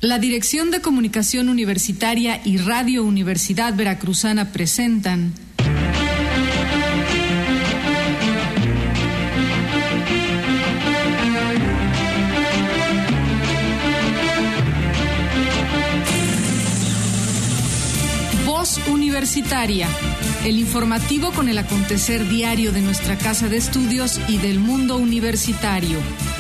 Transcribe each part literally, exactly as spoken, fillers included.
La Dirección de Comunicación Universitaria y Radio Universidad Veracruzana presentan Voz Universitaria, el informativo con el acontecer diario de nuestra casa de estudios y del mundo universitario.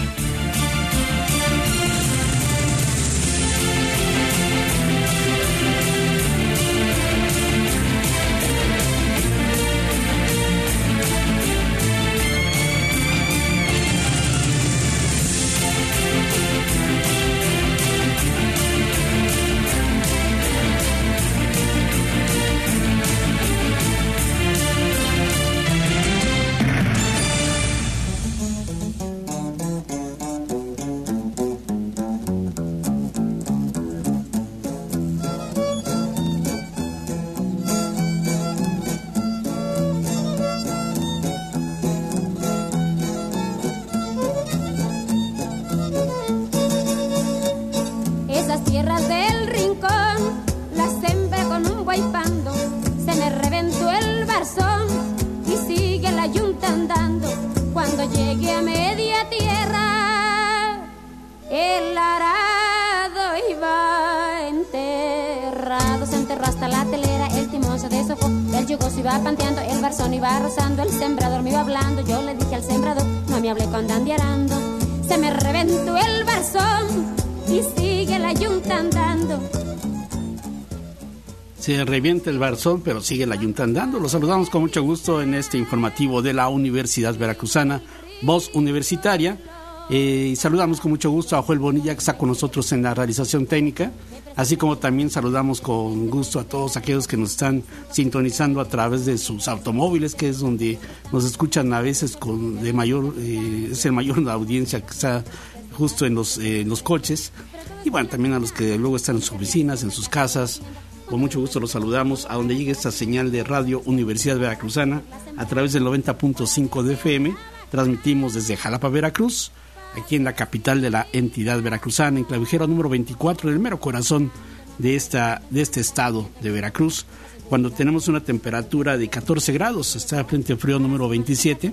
Se revienta el barzón, pero sigue la yunta andando. Los saludamos con mucho gusto en este informativo de la Universidad Veracruzana, Voz Universitaria. Eh, y saludamos con mucho gusto a Joel Bonilla, que está con nosotros en la realización técnica, así como también saludamos con gusto a todos aquellos que nos están sintonizando a través de sus automóviles, que es donde nos escuchan a veces con de mayor, eh, es el mayor la audiencia que está justo en los, eh, en los coches. Y bueno, también a los que luego están en sus oficinas, en sus casas. Con mucho gusto los saludamos a donde llegue esta señal de Radio Universidad Veracruzana a través del noventa punto cinco de F M. Transmitimos desde Jalapa, Veracruz, aquí en la capital de la entidad veracruzana, en Clavijero número veinticuatro, en el mero corazón de, esta, de este estado de Veracruz, cuando tenemos una temperatura de catorce grados, está frente frío número veintisiete.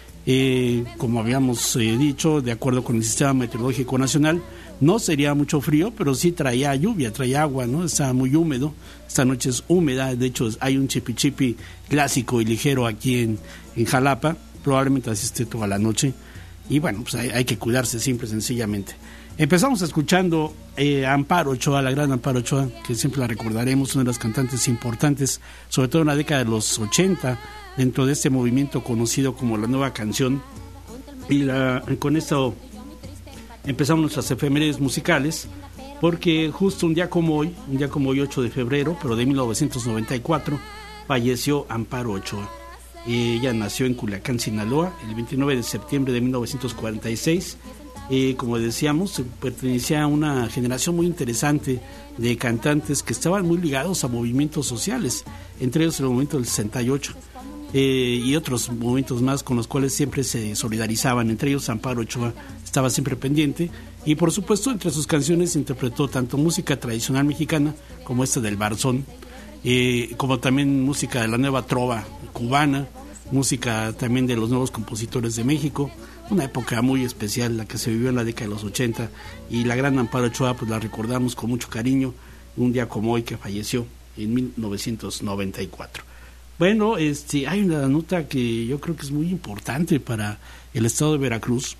Eh, como habíamos eh, dicho, de acuerdo con el Sistema Meteorológico Nacional, no sería mucho frío, pero sí traía lluvia, traía agua, ¿no? Está muy húmedo, esta noche es húmeda, de hecho hay un chipi chipi clásico y ligero aquí en, en Jalapa, probablemente así esté toda la noche, y bueno, pues hay, hay que cuidarse simple y sencillamente. Empezamos escuchando eh, a Amparo Ochoa, la gran Amparo Ochoa, que siempre la recordaremos, una de las cantantes importantes, sobre todo en la década de los ochenta, dentro de este movimiento conocido como la Nueva Canción. Y la, con esto empezamos nuestras efemérides musicales, porque justo un día como hoy, un día como hoy, ocho de febrero, pero de mil novecientos noventa y cuatro, falleció Amparo Ochoa. Ella nació en Culiacán, Sinaloa, el veintinueve de septiembre de mil novecientos cuarenta y seis. Eh, como decíamos, pertenecía a una generación muy interesante de cantantes que estaban muy ligados a movimientos sociales, entre ellos el movimiento del sesenta y ocho. Eh, y otros movimientos más con los cuales siempre se solidarizaban, entre ellos Amparo Ochoa estaba siempre pendiente, y por supuesto entre sus canciones interpretó tanto música tradicional mexicana como esta del barzón, eh, como también música de la nueva trova cubana, música también de los nuevos compositores de México, una época muy especial la que se vivió en la década de los ochenta, y la gran Amparo Ochoa pues la recordamos con mucho cariño, un día como hoy que falleció en mil novecientos noventa y cuatro. Bueno, este, hay una nota que yo creo que es muy importante para el estado de Veracruz,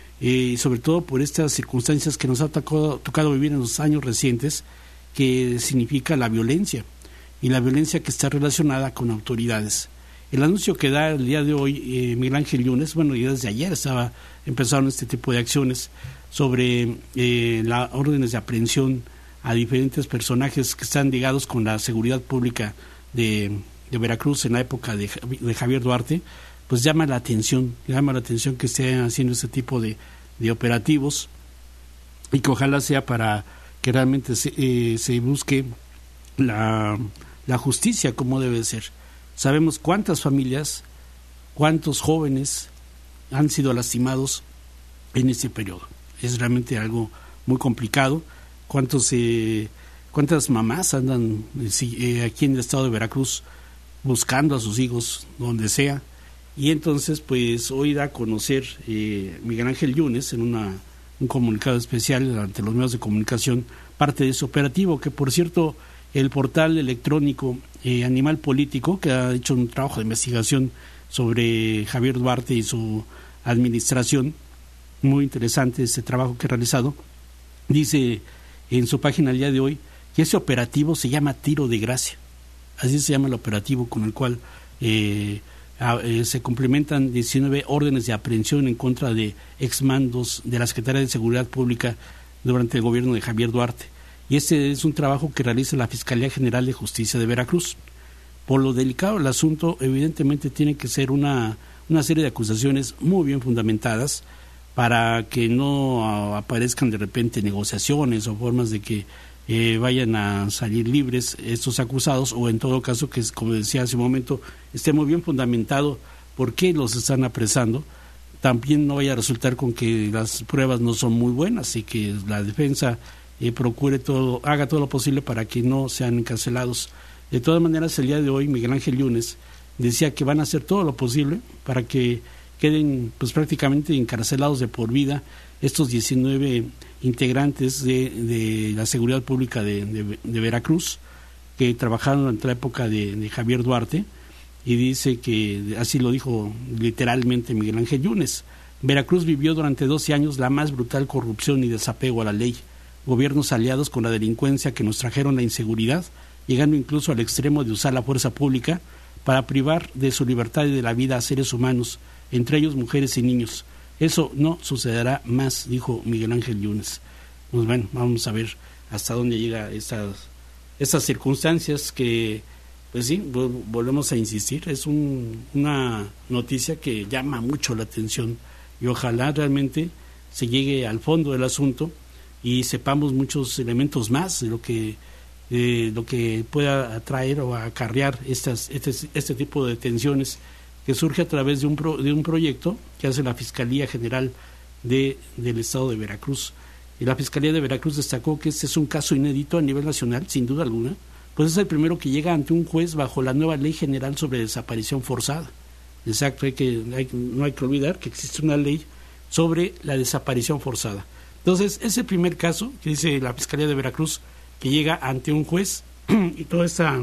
y eh, sobre todo por estas circunstancias que nos ha tocado, tocado vivir en los años recientes, que significa la violencia, y la violencia que está relacionada con autoridades. El anuncio que da el día de hoy eh, Miguel Ángel Yunes, bueno, ya desde ayer estaba empezaron este tipo de acciones sobre eh, las órdenes de aprehensión a diferentes personajes que están ligados con la seguridad pública de... de Veracruz en la época de, de Javier Duarte, pues llama la atención, llama la atención que estén haciendo este tipo de, de operativos, y que ojalá sea para que realmente se, eh, se busque la, la justicia como debe ser. Sabemos cuántas familias, cuántos jóvenes han sido lastimados en este periodo. Es realmente algo muy complicado, cuántos eh, cuántas mamás andan eh, aquí en el estado de Veracruz buscando a sus hijos donde sea. Y entonces pues hoy da a conocer eh, Miguel Ángel Yunes en una, un comunicado especial ante los medios de comunicación parte de ese operativo, que por cierto el portal electrónico eh, Animal Político, que ha hecho un trabajo de investigación sobre Javier Duarte y su administración, muy interesante este trabajo que ha realizado, dice en su página el día de hoy que ese operativo se llama Tiro de Gracia, así se llama el operativo con el cual eh, a, eh, se complementan diecinueve órdenes de aprehensión en contra de exmandos de la Secretaría de Seguridad Pública durante el gobierno de Javier Duarte. Y este es un trabajo que realiza la Fiscalía General de Justicia de Veracruz. Por lo delicado del asunto, evidentemente tiene que ser una, una serie de acusaciones muy bien fundamentadas para que no aparezcan de repente negociaciones o formas de que eh, vayan a salir libres estos acusados, o en todo caso que, como decía hace un momento, esté muy bien fundamentado por qué los están apresando. También no vaya a resultar con que las pruebas no son muy buenas y que la defensa eh, procure todo, haga todo lo posible para que no sean encarcelados. De todas maneras, el día de hoy Miguel Ángel Yunes decía que van a hacer todo lo posible para que queden pues prácticamente encarcelados de por vida estos diecinueve integrantes de, de la seguridad pública de, de, de Veracruz, que trabajaron durante la época de, de Javier Duarte. Y dice que, así lo dijo literalmente Miguel Ángel Yunes: Veracruz vivió durante doce años la más brutal corrupción y desapego a la ley, gobiernos aliados con la delincuencia que nos trajeron la inseguridad, llegando incluso al extremo de usar la fuerza pública para privar de su libertad y de la vida a seres humanos, entre ellos mujeres y niños. Eso no sucederá más, dijo Miguel Ángel Yunes. Pues bueno, vamos a ver hasta dónde llega estas, estas circunstancias que, pues sí, volvemos a insistir, es un, una noticia que llama mucho la atención y ojalá realmente se llegue al fondo del asunto y sepamos muchos elementos más de lo que eh, lo que pueda atraer o acarrear estas, este, este tipo de detenciones que surge a través de un, pro, de un proyecto que hace la Fiscalía General de, del Estado de Veracruz. Y la Fiscalía de Veracruz destacó que este es un caso inédito a nivel nacional, sin duda alguna, pues es el primero que llega ante un juez bajo la nueva Ley General sobre Desaparición Forzada. Exacto, hay que, hay, no hay que olvidar que existe una ley sobre la desaparición forzada. Entonces, es el primer caso que dice la Fiscalía de Veracruz que llega ante un juez y todo esta...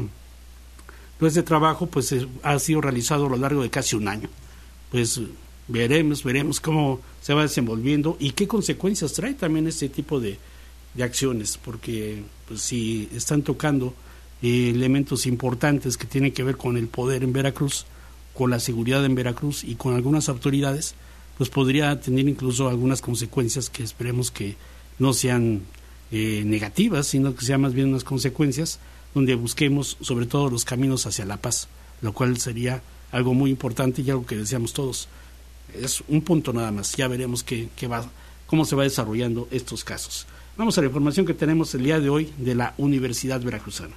Todo este trabajo pues ha sido realizado a lo largo de casi un año. Pues veremos, veremos cómo se va desenvolviendo y qué consecuencias trae también este tipo de, de acciones, porque pues si están tocando eh, elementos importantes que tienen que ver con el poder en Veracruz, con la seguridad en Veracruz y con algunas autoridades, pues podría tener incluso algunas consecuencias que esperemos que no sean eh, negativas, sino que sean más bien unas consecuencias donde busquemos sobre todo los caminos hacia la paz, lo cual sería algo muy importante y algo que deseamos todos. Es un punto nada más, ya veremos qué, qué va, cómo se va desarrollando estos casos. Vamos a la información que tenemos el día de hoy de la Universidad Veracruzana.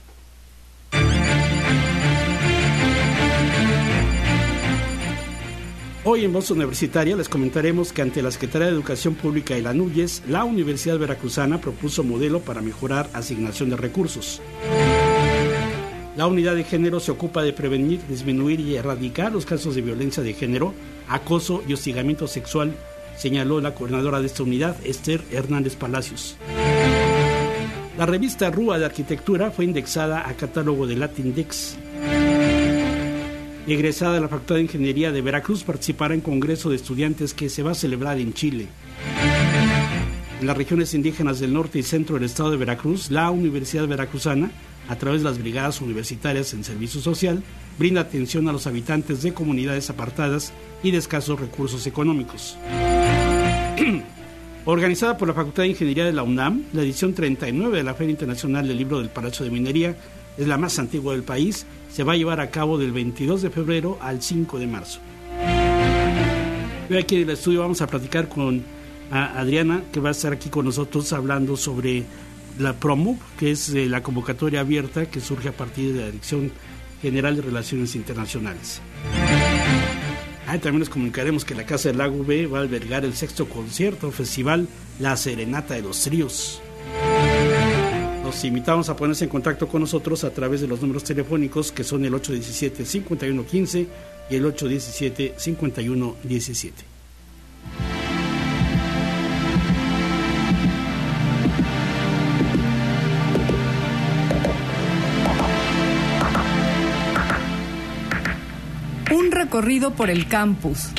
Hoy en Voz Universitaria les comentaremos que ante la Secretaría de Educación Pública y la NUYES, la Universidad Veracruzana propuso modelo para mejorar asignación de recursos. La unidad de género se ocupa de prevenir, disminuir y erradicar los casos de violencia de género, acoso y hostigamiento sexual, señaló la coordinadora de esta unidad, Esther Hernández Palacios. La revista Rúa de Arquitectura fue indexada a catálogo de Latindex. Egresada de la Facultad de Ingeniería de Veracruz, participará en Congreso de Estudiantes que se va a celebrar en Chile. En las regiones indígenas del norte y centro del estado de Veracruz, la Universidad Veracruzana, a través de las brigadas universitarias en servicio social, brinda atención a los habitantes de comunidades apartadas y de escasos recursos económicos. Organizada por la Facultad de Ingeniería de la UNAM, la edición treinta y nueve de la Feria Internacional del Libro del Palacio de Minería es la más antigua del país, se va a llevar a cabo del veintidós de febrero al cinco de marzo. Hoy aquí en el estudio vamos a platicar con a Adriana, que va a estar aquí con nosotros hablando sobre la PROMUC, que es eh, la convocatoria abierta que surge a partir de la Dirección General de Relaciones Internacionales. Ah, también les comunicaremos que la Casa del Lago B va a albergar el sexto concierto festival La Serenata de los Tríos. Los invitamos a ponerse en contacto con nosotros a través de los números telefónicos que son el ocho uno siete, cinco uno uno cinco y el ocho uno siete, cinco uno uno siete. Un recorrido por el campus.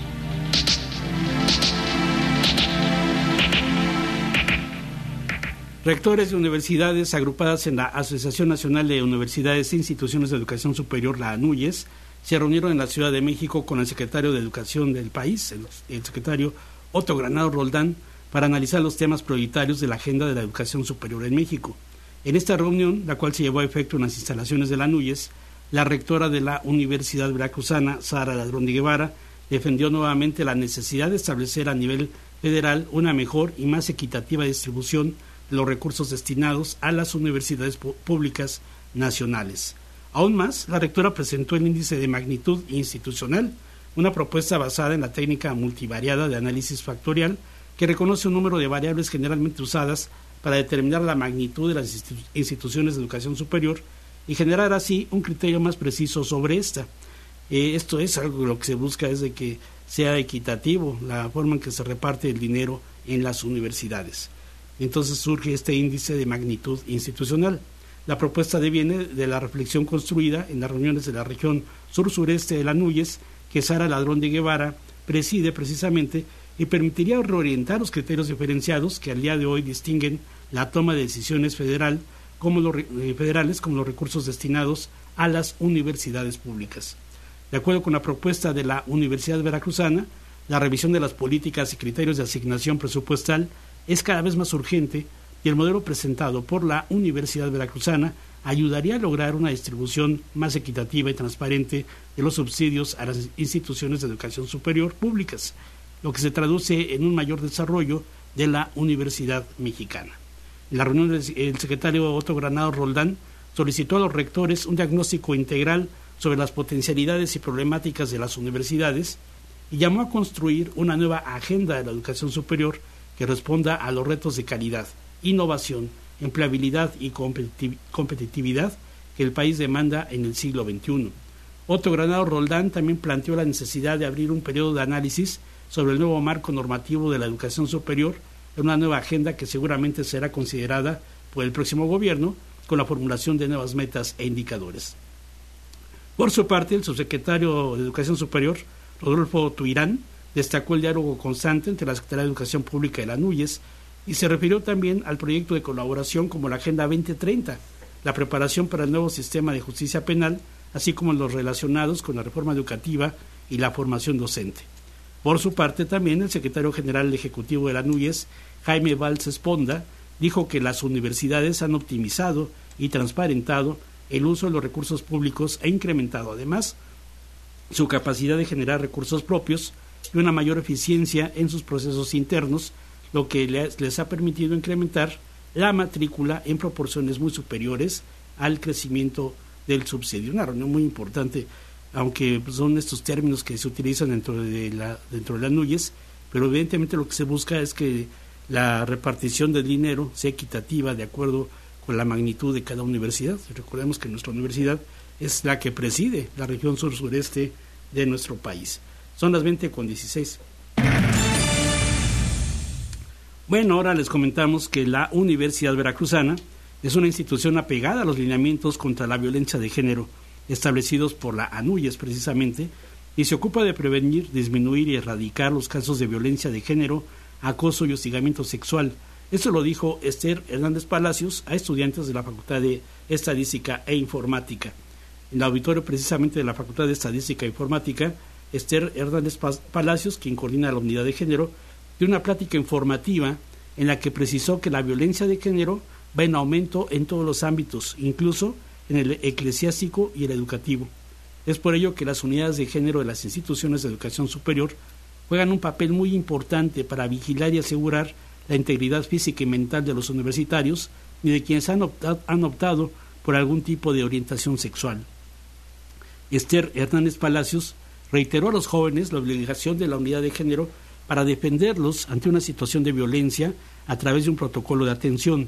Rectores de universidades agrupadas en la Asociación Nacional de Universidades e Instituciones de Educación Superior, la ANUYES, se reunieron en la Ciudad de México con el secretario de Educación del país, el, el secretario Otto Granados Roldán, para analizar los temas prioritarios de la agenda de la educación superior en México. En esta reunión, la cual se llevó a efecto en las instalaciones de la ANUYES, la rectora de la Universidad Veracruzana, Sara Ladrón de Guevara, defendió nuevamente la necesidad de establecer a nivel federal una mejor y más equitativa distribución de los recursos destinados a las universidades públicas nacionales. Aún más, la rectora presentó el índice de magnitud institucional, una propuesta basada en la técnica multivariada de análisis factorial que reconoce un número de variables generalmente usadas para determinar la magnitud de las institu- instituciones de educación superior y generar así un criterio más preciso sobre esta. Eh, esto es algo lo que se busca, es de que sea equitativo la forma en que se reparte el dinero en las universidades. Entonces surge este índice de magnitud institucional. La propuesta deviene de la reflexión construida en las reuniones de la región sur-sureste de la ANUYES, que Sara Ladrón de Guevara preside precisamente, y permitiría reorientar los criterios diferenciados que al día de hoy distinguen la toma de decisiones federal como los, eh, federales como los recursos destinados a las universidades públicas. De acuerdo con la propuesta de la Universidad Veracruzana, la revisión de las políticas y criterios de asignación presupuestal es cada vez más urgente y el modelo presentado por la Universidad Veracruzana ayudaría a lograr una distribución más equitativa y transparente de los subsidios a las instituciones de educación superior públicas, lo que se traduce en un mayor desarrollo de la Universidad Mexicana. En la reunión, el secretario Otto Granados Roldán solicitó a los rectores un diagnóstico integral sobre las potencialidades y problemáticas de las universidades y llamó a construir una nueva agenda de la educación superior que responda a los retos de calidad, innovación, empleabilidad y competitividad que el país demanda en el siglo veintiuno. Otto Granados Roldán también planteó la necesidad de abrir un periodo de análisis sobre el nuevo marco normativo de la educación superior en una nueva agenda que seguramente será considerada por el próximo gobierno con la formulación de nuevas metas e indicadores. Por su parte, el subsecretario de Educación Superior, Rodolfo Tuirán, destacó el diálogo constante entre la Secretaría de Educación Pública y la ANUYES y se refirió también al proyecto de colaboración como la Agenda veinte treinta, la preparación para el nuevo sistema de justicia penal, así como los relacionados con la reforma educativa y la formación docente. Por su parte, también el secretario general ejecutivo de la ANUYES, Jaime Valls Esponda, dijo que las universidades han optimizado y transparentado el uso de los recursos públicos e incrementado además su capacidad de generar recursos propios y una mayor eficiencia en sus procesos internos, lo que les, les ha permitido incrementar la matrícula en proporciones muy superiores al crecimiento del subsidio. Una reunión muy importante, aunque son estos términos que se utilizan dentro de la dentro de la ANUYES, pero evidentemente lo que se busca es que la repartición del dinero sea equitativa de acuerdo con la magnitud de cada universidad. Recordemos que nuestra universidad es la que preside la región sur-sureste de nuestro país. Son las veinte con dieciséis. Bueno, ahora les comentamos que la Universidad Veracruzana es una institución apegada a los lineamientos contra la violencia de género establecidos por la ANUYES precisamente, y se ocupa de prevenir, disminuir y erradicar los casos de violencia de género, acoso y hostigamiento sexual. Esto lo dijo Esther Hernández Palacios a estudiantes de la Facultad de Estadística e Informática. En el auditorio precisamente de la Facultad de Estadística e Informática, Esther Hernández Palacios, quien coordina la unidad de género, dio una plática informativa en la que precisó que la violencia de género va en aumento en todos los ámbitos, incluso en el eclesiástico y el educativo. Es por ello que las unidades de género de las instituciones de educación superior juegan un papel muy importante para vigilar y asegurar la integridad física y mental de los universitarios y de quienes han optado, han optado por algún tipo de orientación sexual. Esther Hernández Palacios reiteró a los jóvenes la obligación de la unidad de género para defenderlos ante una situación de violencia a través de un protocolo de atención.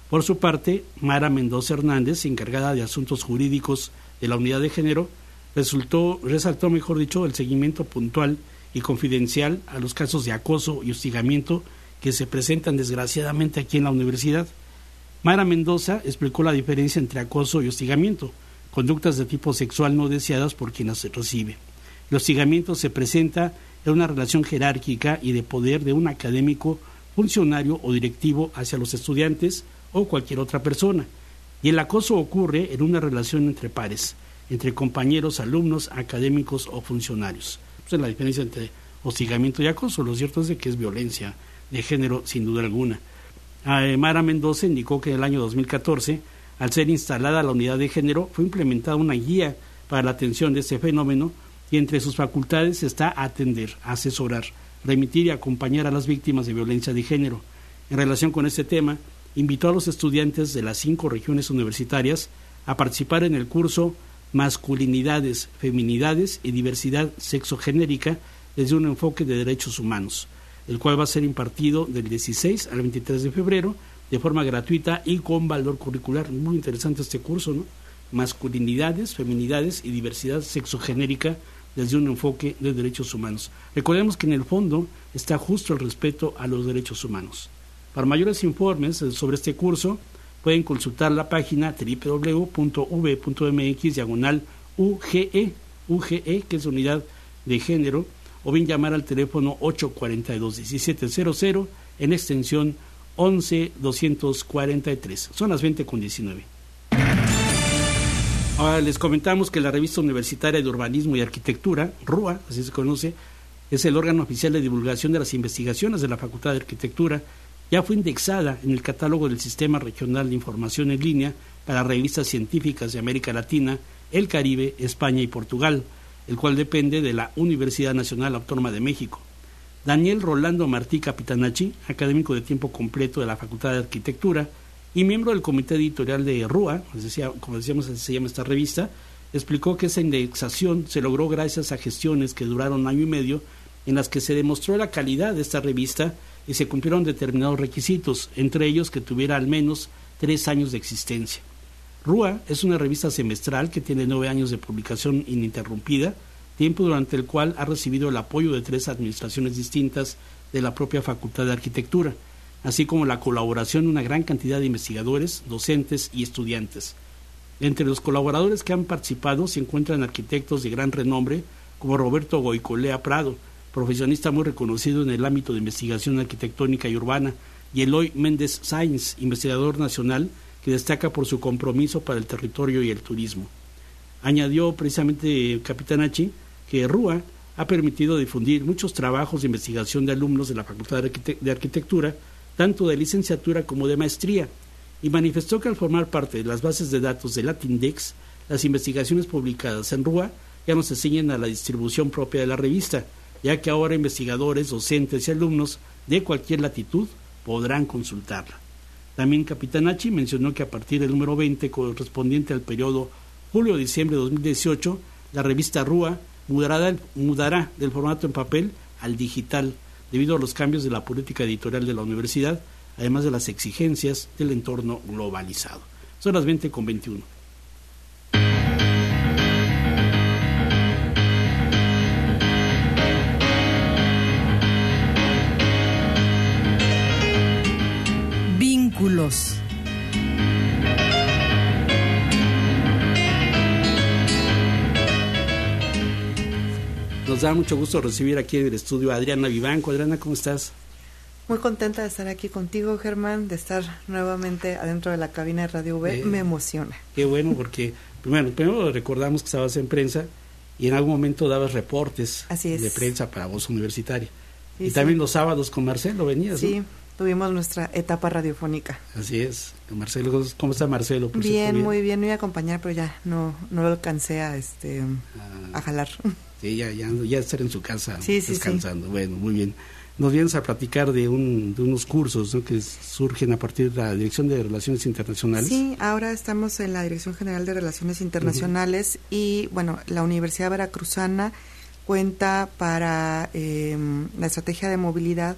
Por su parte, Mara Mendoza Hernández, encargada de asuntos jurídicos de la unidad de género, resultó, resaltó, mejor dicho, el seguimiento puntual y confidencial a los casos de acoso y hostigamiento que se presentan desgraciadamente aquí en la universidad. Mara Mendoza explicó la diferencia entre acoso y hostigamiento, conductas de tipo sexual no deseadas por quien las recibe. El hostigamiento se presenta en una relación jerárquica y de poder de un académico, funcionario o directivo hacia los estudiantes o cualquier otra persona, y el acoso ocurre en una relación entre pares, entre compañeros, alumnos, académicos o funcionarios. Esa es la diferencia entre hostigamiento y acoso. Lo cierto es de que es violencia de género, sin duda alguna. Mara Mendoza indicó que en el año dos mil catorce, al ser instalada la unidad de género, fue implementada una guía para la atención de este fenómeno y entre sus facultades está atender, asesorar, remitir y acompañar a las víctimas de violencia de género. En relación con este tema, invitó a los estudiantes de las cinco regiones universitarias a participar en el curso Masculinidades, Feminidades y Diversidad Sexogenérica desde un enfoque de derechos humanos, el cual va a ser impartido del dieciséis al veintitrés de febrero de forma gratuita y con valor curricular. Muy interesante este curso, ¿no? Masculinidades, Feminidades y Diversidad Sexogenérica desde un enfoque de derechos humanos. Recordemos que en el fondo está justo el respeto a los derechos humanos. Para mayores informes sobre este curso, pueden consultar la página doble u doble u doble u punto u v punto m x diagonal U G E, U G E, que es unidad de género, o bien llamar al teléfono ocho cuatro dos, uno siete cero cero en extensión once doscientos cuarenta y tres. Son las veinte con diecinueve. Ahora les comentamos que la Revista Universitaria de Urbanismo y Arquitectura, RUA, así se conoce, es el órgano oficial de divulgación de las investigaciones de la Facultad de Arquitectura. Ya fue indexada en el catálogo del Sistema Regional de Información en Línea para revistas científicas de América Latina, el Caribe, España y Portugal, el cual depende de la Universidad Nacional Autónoma de México. Daniel Rolando Martí Capitanacci, académico de tiempo completo de la Facultad de Arquitectura y miembro del comité editorial de RUA, como, decía, como decíamos, así se llama esta revista, explicó que esa indexación se logró gracias a gestiones que duraron año y medio, en las que se demostró la calidad de esta revista y se cumplieron determinados requisitos, entre ellos que tuviera al menos tres años de existencia. RUA es una revista semestral que tiene nueve años de publicación ininterrumpida, tiempo durante el cual ha recibido el apoyo de tres administraciones distintas de la propia Facultad de Arquitectura, así como la colaboración de una gran cantidad de investigadores, docentes y estudiantes. Entre los colaboradores que han participado se encuentran arquitectos de gran renombre como Roberto Goicolea Prado, profesionista muy reconocido en el ámbito de investigación arquitectónica y urbana, y Eloy Méndez Sáenz, investigador nacional que destaca por su compromiso para el territorio y el turismo. Añadió precisamente Capitanacci que RUA ha permitido difundir muchos trabajos de investigación de alumnos de la Facultad de, Arquite- de Arquitectura, tanto de licenciatura como de maestría, y manifestó que al formar parte de las bases de datos de Latindex, las investigaciones publicadas en RUA ya no se ciñen a la distribución propia de la revista, ya que ahora investigadores, docentes y alumnos de cualquier latitud podrán consultarla. También Capitanacci mencionó que a partir del número veinte, correspondiente al periodo julio-diciembre de dos mil dieciocho, la revista RUA mudará del, mudará del formato en papel al digital, debido a los cambios de la política editorial de la universidad, además de las exigencias del entorno globalizado. Son las veinte con veintiuno. Vínculos. Nos da mucho gusto recibir aquí en el estudio a Adriana Vivanco. Adriana, ¿cómo estás? Muy contenta de estar aquí contigo, Germán, de estar nuevamente adentro de la cabina de Radio V. Eh, Me emociona. Qué bueno, porque primero, primero recordamos que estabas en prensa y en algún momento dabas reportes Así es. de prensa para Voz Universitaria. Sí, y sí. también los sábados con Marcelo venías, Sí, ¿no? tuvimos nuestra etapa radiofónica. Así es. Marcelo, ¿cómo está Marcelo? Por Bien, bien, muy bien. Me iba a acompañar, pero ya no no lo alcancé a, este, ah, a jalar. Sí, ya, ya, ya estar en su casa sí, sí, descansando. Sí. Bueno, muy bien. Nos vienes a platicar de, un, de unos cursos, ¿no?, que surgen a partir de la Dirección de Relaciones Internacionales. Sí, ahora estamos en la Dirección General de Relaciones Internacionales uh-huh. y, bueno, la Universidad Veracruzana cuenta para eh, la estrategia de movilidad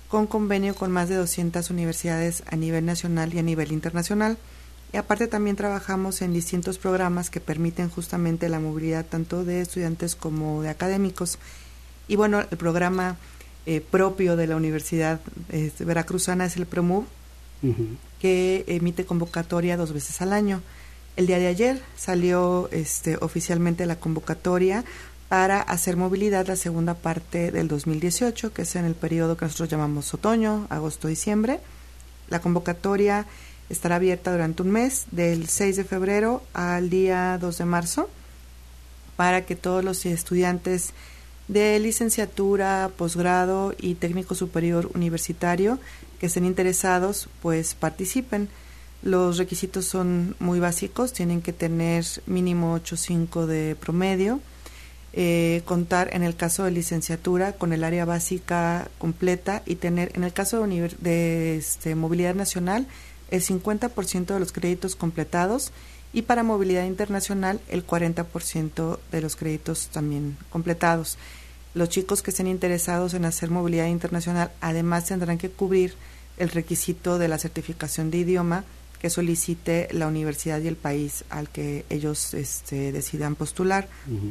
con convenio con más de doscientas universidades a nivel nacional y a nivel internacional. Y aparte también trabajamos en distintos programas que permiten justamente la movilidad tanto de estudiantes como de académicos. Y bueno, el programa eh, propio de la Universidad eh, Veracruzana es el PROMUV, uh-huh. que emite convocatoria dos veces al año. El día de ayer salió este, oficialmente la convocatoria para hacer movilidad la segunda parte del dos mil dieciocho, que es en el periodo que nosotros llamamos otoño, agosto, diciembre. La convocatoria estará abierta durante un mes, del seis de febrero al día dos de marzo, para que todos los estudiantes de licenciatura, posgrado y técnico superior universitario que estén interesados, pues participen. Los requisitos son muy básicos, tienen que tener mínimo ocho punto cinco de promedio, eh, contar en el caso de licenciatura con el área básica completa y tener, en el caso de, univer- de este, movilidad nacional, el cincuenta por ciento de los créditos completados y para movilidad internacional el cuarenta por ciento de los créditos también completados. Los chicos que estén interesados en hacer movilidad internacional además tendrán que cubrir el requisito de la certificación de idioma que solicite la universidad y el país al que ellos este, decidan postular. Uh-huh.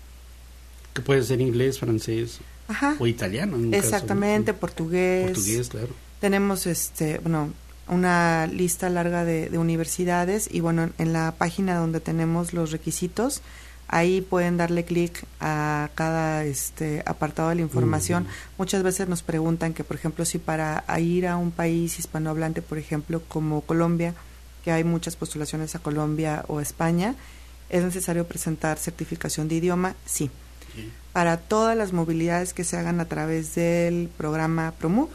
Que puede ser inglés, francés, Ajá. o italiano. En un Exactamente, caso, ¿no? portugués. Portugués, claro. Tenemos este, bueno, una lista larga de, de universidades y bueno, en la página donde tenemos los requisitos, ahí pueden darle clic a cada este apartado de la información. Uh-huh. Muchas veces nos preguntan que, por ejemplo, si para ir a un país hispanohablante, por ejemplo, como Colombia, que hay muchas postulaciones a Colombia o España, ¿es necesario presentar certificación de idioma? Sí. Sí. Para todas las movilidades que se hagan a través del programa PROMUV,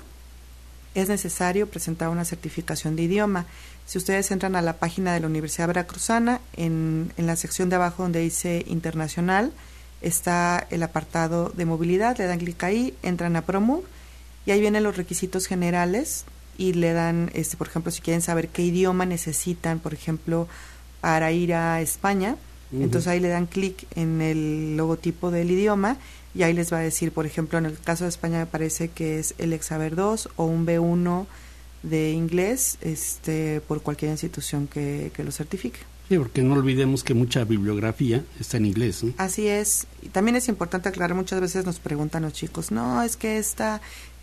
es necesario presentar una certificación de idioma. Si ustedes entran a la página de la Universidad Veracruzana, en, en la sección de abajo donde dice internacional, está el apartado de movilidad, le dan clic ahí, entran a PROMUV y ahí vienen los requisitos generales y le dan, este, por ejemplo, si quieren saber qué idioma necesitan, por ejemplo, para ir a España, uh-huh. entonces ahí le dan clic en el logotipo del idioma y ahí les va a decir, por ejemplo, en el caso de España me parece que es el Exaver dos o un B uno de inglés este por cualquier institución que, que lo certifique. Sí, porque no olvidemos que mucha bibliografía está en inglés, ¿no? Así es. Y también es importante aclarar, muchas veces nos preguntan los chicos, no, es que esta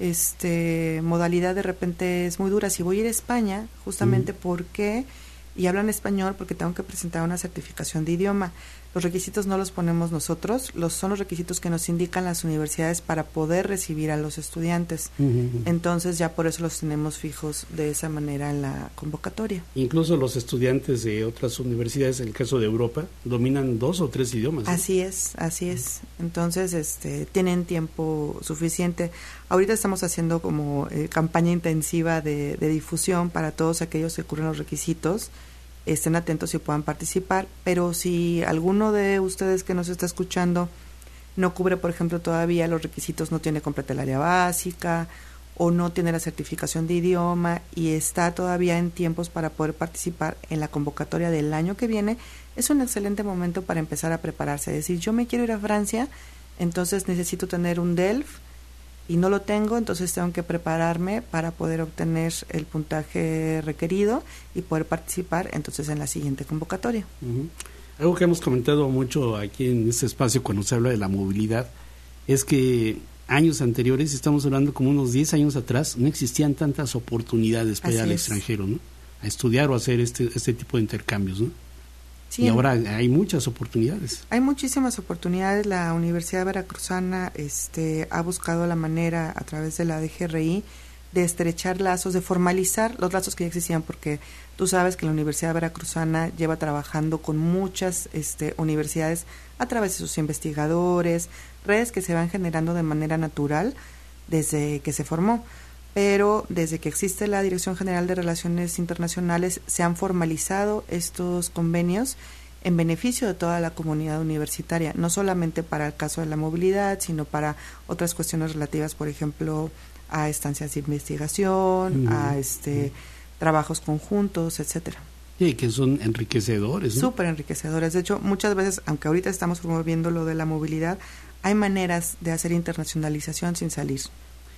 este modalidad de repente es muy dura. Si voy a ir a España, justamente mm. porque, y hablan español, porque tengo que presentar una certificación de idioma. Los requisitos no los ponemos nosotros, los son los requisitos que nos indican las universidades para poder recibir a los estudiantes. Uh-huh. Entonces ya por eso los tenemos fijos de esa manera en la convocatoria. Incluso los estudiantes de otras universidades, en el caso de Europa, dominan dos o tres idiomas, ¿no? Así es, así es. Entonces este tienen tiempo suficiente. Ahorita estamos haciendo como eh, campaña intensiva de, de difusión para todos aquellos que cubren los requisitos. Estén atentos y puedan participar, pero si alguno de ustedes que nos está escuchando no cubre, por ejemplo, todavía los requisitos, no tiene completa el área básica o no tiene la certificación de idioma y está todavía en tiempos para poder participar en la convocatoria del año que viene, es un excelente momento para empezar a prepararse. Es decir, yo me quiero ir a Francia, entonces necesito tener un D E L F y no lo tengo, entonces tengo que prepararme para poder obtener el puntaje requerido y poder participar entonces en la siguiente convocatoria. Uh-huh. Algo que hemos comentado mucho aquí en este espacio cuando se habla de la movilidad es que años anteriores, estamos hablando como unos diez años atrás, no existían tantas oportunidades para ir al extranjero, ¿no? A estudiar o hacer este este tipo de intercambios, ¿no? Sí, y ahora hay muchas oportunidades. Hay muchísimas oportunidades. La Universidad Veracruzana este, ha buscado la manera a través de la D G R I de estrechar lazos, de formalizar los lazos que ya existían, porque tú sabes que la Universidad Veracruzana lleva trabajando con muchas este, universidades a través de sus investigadores, redes que se van generando de manera natural desde que se formó. Pero desde que existe la Dirección General de Relaciones Internacionales se han formalizado estos convenios en beneficio de toda la comunidad universitaria, no solamente para el caso de la movilidad, sino para otras cuestiones relativas, por ejemplo, a estancias de investigación, mm. a este mm. trabajos conjuntos, etcétera. Sí, que son enriquecedores, ¿no? Súper enriquecedores. De hecho, muchas veces, aunque ahorita estamos promoviendo lo de la movilidad, hay maneras de hacer internacionalización sin salir.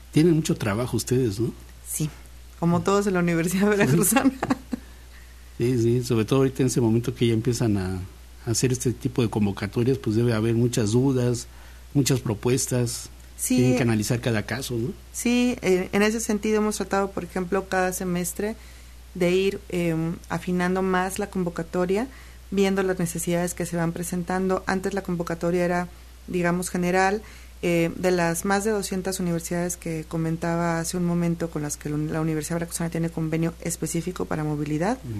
Tienen mucho trabajo ustedes, ¿no? Sí, como todos en la Universidad Veracruzana. Sí, sí, sobre todo ahorita en ese momento que ya empiezan a, a hacer este tipo de convocatorias, pues debe haber muchas dudas, muchas propuestas, sí, tienen que analizar cada caso, ¿no? Sí, eh, en ese sentido hemos tratado, por ejemplo, cada semestre de ir eh, afinando más la convocatoria, viendo las necesidades que se van presentando. Antes la convocatoria era, digamos, general. Eh, de las más de doscientas universidades que comentaba hace un momento con las que la Universidad Veracruzana tiene convenio específico para movilidad, uh-huh.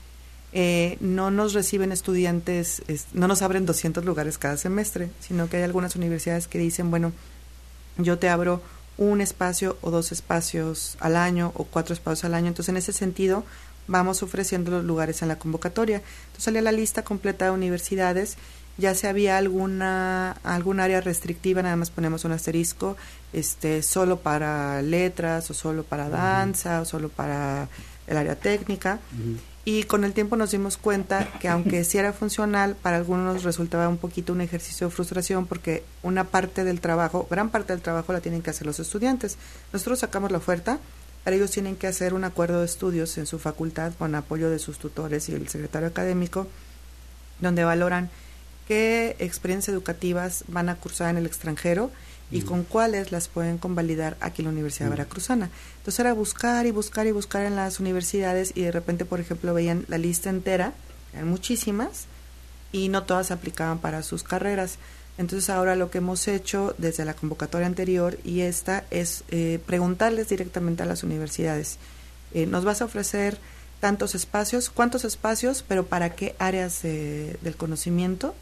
eh, no nos reciben estudiantes, es, no nos abren doscientos lugares cada semestre, sino que hay algunas universidades que dicen, bueno, yo te abro un espacio o dos espacios al año o cuatro espacios al año. Entonces, en ese sentido, vamos ofreciendo los lugares en la convocatoria. Entonces, salía la lista completa de universidades. Ya si había alguna algún área restrictiva, nada más ponemos un asterisco, este solo para letras o solo para danza uh-huh. o solo para el área técnica. Uh-huh. Y con el tiempo nos dimos cuenta que aunque sí era funcional, para algunos resultaba un poquito un ejercicio de frustración porque una parte del trabajo, gran parte del trabajo la tienen que hacer los estudiantes. Nosotros sacamos la oferta, pero ellos tienen que hacer un acuerdo de estudios en su facultad con apoyo de sus tutores y el secretario académico, donde valoran qué experiencias educativas van a cursar en el extranjero y mm. con cuáles las pueden convalidar aquí en la Universidad mm. Veracruzana. Entonces era buscar y buscar y buscar en las universidades y de repente, por ejemplo, veían la lista entera, eran muchísimas, y no todas aplicaban para sus carreras. Entonces ahora lo que hemos hecho desde la convocatoria anterior y esta es eh, preguntarles directamente a las universidades, eh, ¿nos vas a ofrecer tantos espacios? ¿Cuántos espacios? ¿Pero para qué áreas eh, del conocimiento?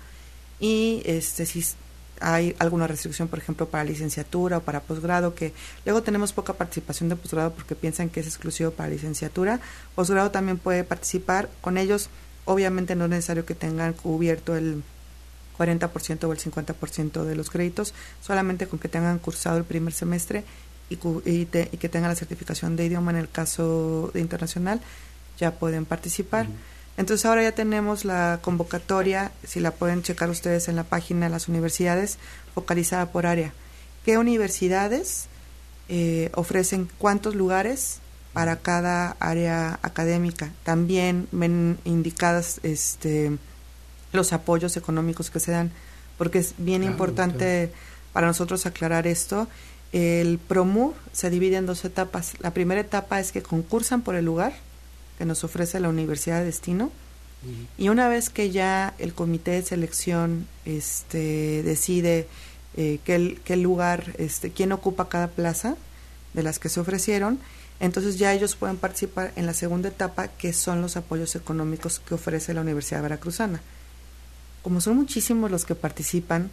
Y este si hay alguna restricción, por ejemplo, para licenciatura o para posgrado, que luego tenemos poca participación de posgrado porque piensan que es exclusivo para licenciatura. Posgrado también puede participar. Con ellos, obviamente, no es necesario que tengan cubierto el cuarenta por ciento o el cincuenta por ciento de los créditos, solamente con que tengan cursado el primer semestre y, y, te, y que tengan la certificación de idioma en el caso de internacional, ya pueden participar. Uh-huh. Entonces ahora ya tenemos la convocatoria, si la pueden checar ustedes en la página de las universidades, focalizada por área. ¿Qué universidades eh, ofrecen cuántos lugares para cada área académica? También ven indicadas este, los apoyos económicos que se dan, porque es bien claro, importante claro. para nosotros aclarar esto. El PROMUV se divide en dos etapas. La primera etapa es que concursan por el lugar que nos ofrece la universidad de destino, uh-huh. y una vez que ya el comité de selección este decide eh, qué, qué lugar, este quién ocupa cada plaza de las que se ofrecieron, entonces ya ellos pueden participar en la segunda etapa, que son los apoyos económicos que ofrece la Universidad Veracruzana. Como son muchísimos los que participan,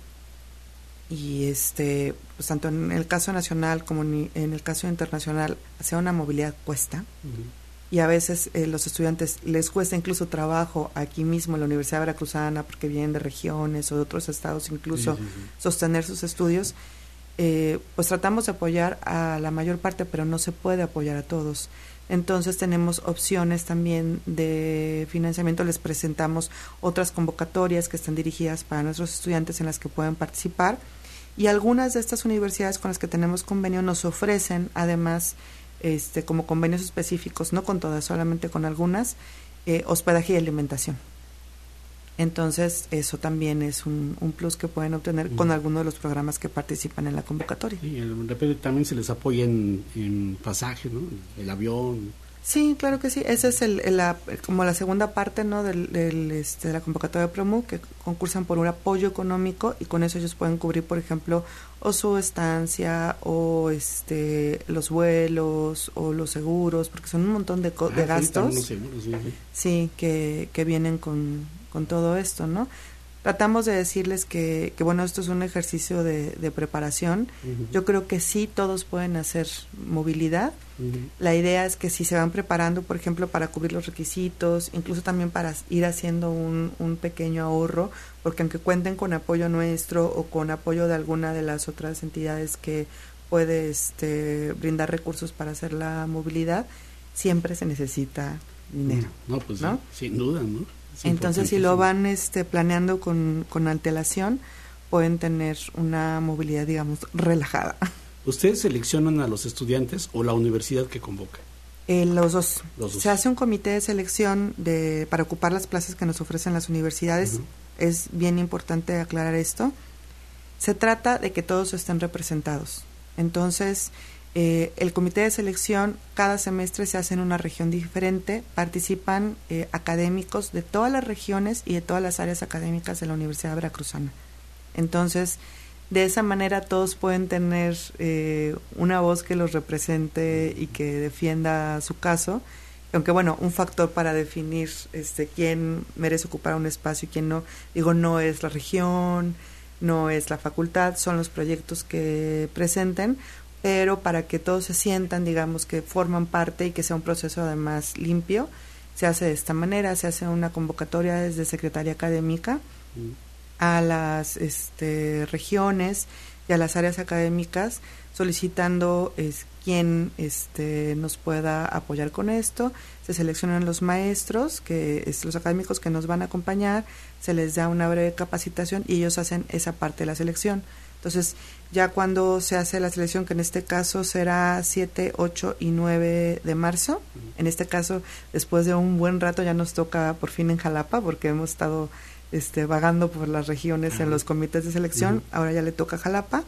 y este pues tanto en el caso nacional como en el caso internacional, hacer una movilidad cuesta, uh-huh. y a veces eh, los estudiantes les cuesta incluso trabajo aquí mismo en la Universidad Veracruzana porque vienen de regiones o de otros estados incluso sí, sí, sí. sostener sus estudios, eh, pues tratamos de apoyar a la mayor parte, pero no se puede apoyar a todos. Entonces tenemos opciones también de financiamiento, les presentamos otras convocatorias que están dirigidas para nuestros estudiantes en las que pueden participar, y algunas de estas universidades con las que tenemos convenio nos ofrecen además Este, como convenios específicos, no con todas, solamente con algunas, eh, hospedaje y alimentación. Entonces, eso también es un, un plus que pueden obtener mm. con alguno de los programas que participan en la convocatoria. Sí, de repente también se les apoya en, en pasaje, ¿no? El avión. Sí, claro que sí. Esa es el, el, la, como la segunda parte, ¿no? Del, del, este, de la convocatoria de PROMUV, que concursan por un apoyo económico y con eso ellos pueden cubrir, por ejemplo, o su estancia o este los vuelos o los seguros, porque son un montón de, co- ah, de gastos. Los seguros, sí, sí. sí que, que vienen con, con todo esto, ¿no? Tratamos de decirles que, que bueno, esto es un ejercicio de, de preparación. Uh-huh. Yo creo que sí todos pueden hacer movilidad. Uh-huh. La idea es que si se van preparando, por ejemplo, para cubrir los requisitos, incluso también para ir haciendo un, un pequeño ahorro, porque aunque cuenten con apoyo nuestro o con apoyo de alguna de las otras entidades que puede este, brindar recursos para hacer la movilidad, siempre se necesita dinero. No, pues ¿no? Sí, sin duda, ¿no? Entonces, si lo van este, planeando con, con antelación, pueden tener una movilidad, digamos, relajada. ¿Ustedes seleccionan a los estudiantes o la universidad que convoca? Eh, los, dos. los dos. Se hace un comité de selección de para ocupar las plazas que nos ofrecen las universidades. Uh-huh. Es bien importante aclarar esto. Se trata de que todos estén representados. Entonces, eh, el comité de selección cada semestre se hace en una región diferente. Participan eh, académicos de todas las regiones y de todas las áreas académicas de la Universidad Veracruzana. Entonces, de esa manera todos pueden tener eh, una voz que los represente y que defienda su caso, aunque bueno, un factor para definir este quién merece ocupar un espacio y quién no, digo, no es la región, no es la facultad, son los proyectos que presenten, pero para que todos se sientan, digamos, que forman parte y que sea un proceso además limpio, se hace de esta manera, se hace una convocatoria desde Secretaría Académica a las este, regiones y a las áreas académicas solicitando es, quién este, nos pueda apoyar con esto. Se seleccionan los maestros, que es, los académicos que nos van a acompañar, se les da una breve capacitación y ellos hacen esa parte de la selección. Entonces, ya cuando se hace la selección, que en este caso será siete, ocho y nueve de marzo, en este caso, después de un buen rato ya nos toca por fin en Jalapa, porque hemos estado Este, vagando por las regiones uh-huh. en los comités de selección, uh-huh. ahora ya le toca a Jalapa,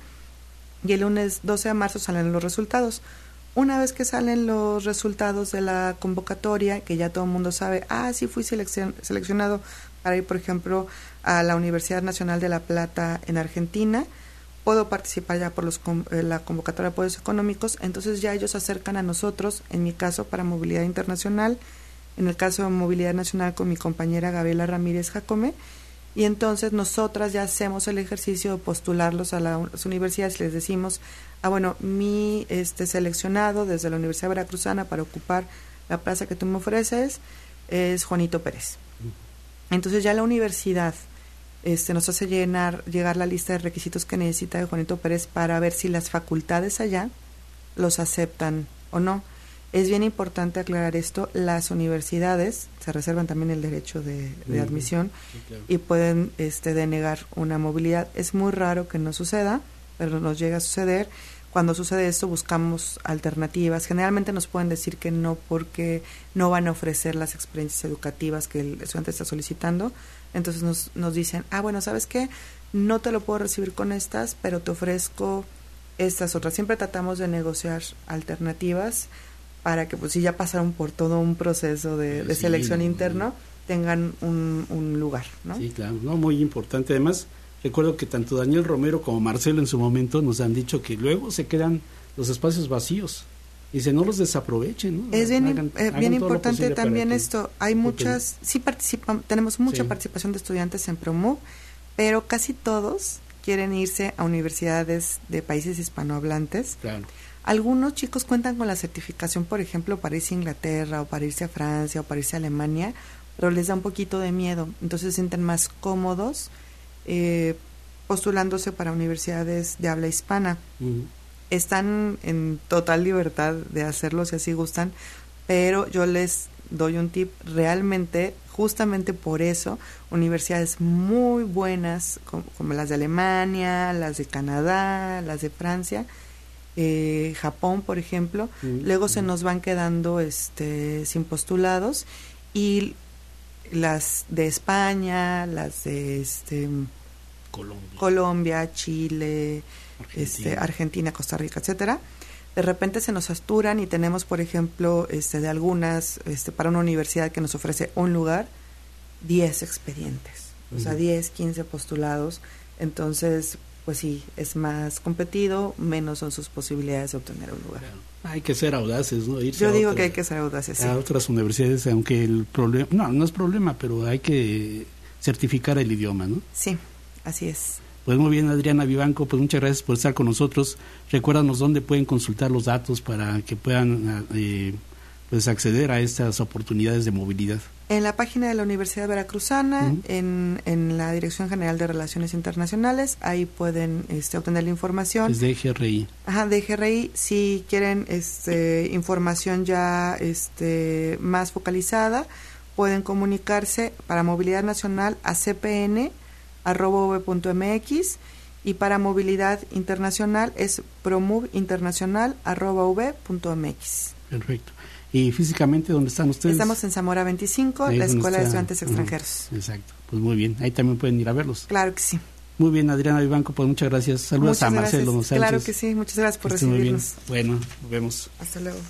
y el lunes doce de marzo salen los resultados. Una vez que salen los resultados de la convocatoria, que ya todo el mundo sabe, ah, sí fui seleccion- seleccionado para ir, por ejemplo, a la Universidad Nacional de La Plata en Argentina, puedo participar ya por los com- eh, la convocatoria de apoyos económicos, entonces ya ellos se acercan a nosotros, en mi caso para movilidad internacional, en el caso de movilidad nacional con mi compañera Gabriela Ramírez Jacome, y entonces nosotras ya hacemos el ejercicio de postularlos a la, las universidades, les decimos, ah bueno, mi este seleccionado desde la Universidad Veracruzana para ocupar la plaza que tú me ofreces es Juanito Pérez. Entonces ya la universidad este nos hace llenar, llegar la lista de requisitos que necesita de Juanito Pérez para ver si las facultades allá los aceptan o no. Es bien importante aclarar esto, las universidades se reservan también el derecho de, de admisión sí, claro. y pueden este, denegar una movilidad. Es muy raro que no suceda, pero nos llega a suceder. Cuando sucede esto buscamos alternativas. Generalmente nos pueden decir que no porque no van a ofrecer las experiencias educativas que el estudiante está solicitando. Entonces nos, nos dicen, ah bueno, ¿sabes qué? No te lo puedo recibir con estas, pero te ofrezco estas otras. Siempre tratamos de negociar alternativas para que pues si ya pasaron por todo un proceso de, de sí, selección interno, tengan un, un lugar, ¿no? Sí, claro, no, muy importante. Además, recuerdo que tanto Daniel Romero como Marcelo en su momento nos han dicho que luego se quedan los espacios vacíos. Dice, no los desaprovechen, ¿no? Es bien, hagan, eh, bien importante también esto. Hay muchas, sí participan, tenemos mucha sí. participación de estudiantes en ProMove, pero casi todos quieren irse a universidades de países hispanohablantes. Claro. Algunos chicos cuentan con la certificación, por ejemplo, para irse a Inglaterra o para irse a Francia o para irse a Alemania, pero les da un poquito de miedo, entonces se sienten más cómodos eh, postulándose para universidades de habla hispana. Uh-huh. Están en total libertad de hacerlo si así gustan, pero yo les doy un tip, realmente, justamente por eso, universidades muy buenas, como, como las de Alemania, las de Canadá, las de Francia, Eh, Japón, por ejemplo, mm, luego mm. se nos van quedando este sin postulados, y las de España, las de este Colombia, Colombia Chile, Argentina. Este, Argentina, Costa Rica, etcétera, de repente se nos saturan y tenemos, por ejemplo, este de algunas, este para una universidad que nos ofrece un lugar, diez expedientes, mm. o sea, diez, quince postulados, entonces pues sí, es más competido, menos son sus posibilidades de obtener un lugar. Claro. Hay que ser audaces, ¿no? Irse Yo digo otra, que hay que ser audaces, sí. A otras universidades, aunque el problema, no, no es problema, pero hay que certificar el idioma, ¿no? Sí, así es. Pues muy bien, Adriana Vivanco, pues muchas gracias por estar con nosotros. Recuérdanos dónde pueden consultar los datos para que puedan eh, pues acceder a estas oportunidades de movilidad. En la página de la Universidad Veracruzana, uh-huh. en, en la Dirección General de Relaciones Internacionales, ahí pueden este, obtener la información. Es de G R I. Ajá, de G R I. Si quieren este, información ya este, más focalizada, pueden comunicarse para Movilidad Nacional a c p n arroba u v punto m x, Y para movilidad internacional es promovinternacional arroba u v punto m x. Perfecto. ¿Y físicamente dónde están ustedes? Estamos en Zamora veinticinco, ahí la Escuela está, de Estudiantes uh, Extranjeros. Exacto, pues muy bien, ahí también pueden ir a verlos. Claro que sí. Muy bien, Adriana Vivanco, pues muchas gracias. Saludos muchas a Marcelo gracias. Sánchez. Claro que sí, muchas gracias por recibirnos. Bueno, nos vemos. Hasta luego.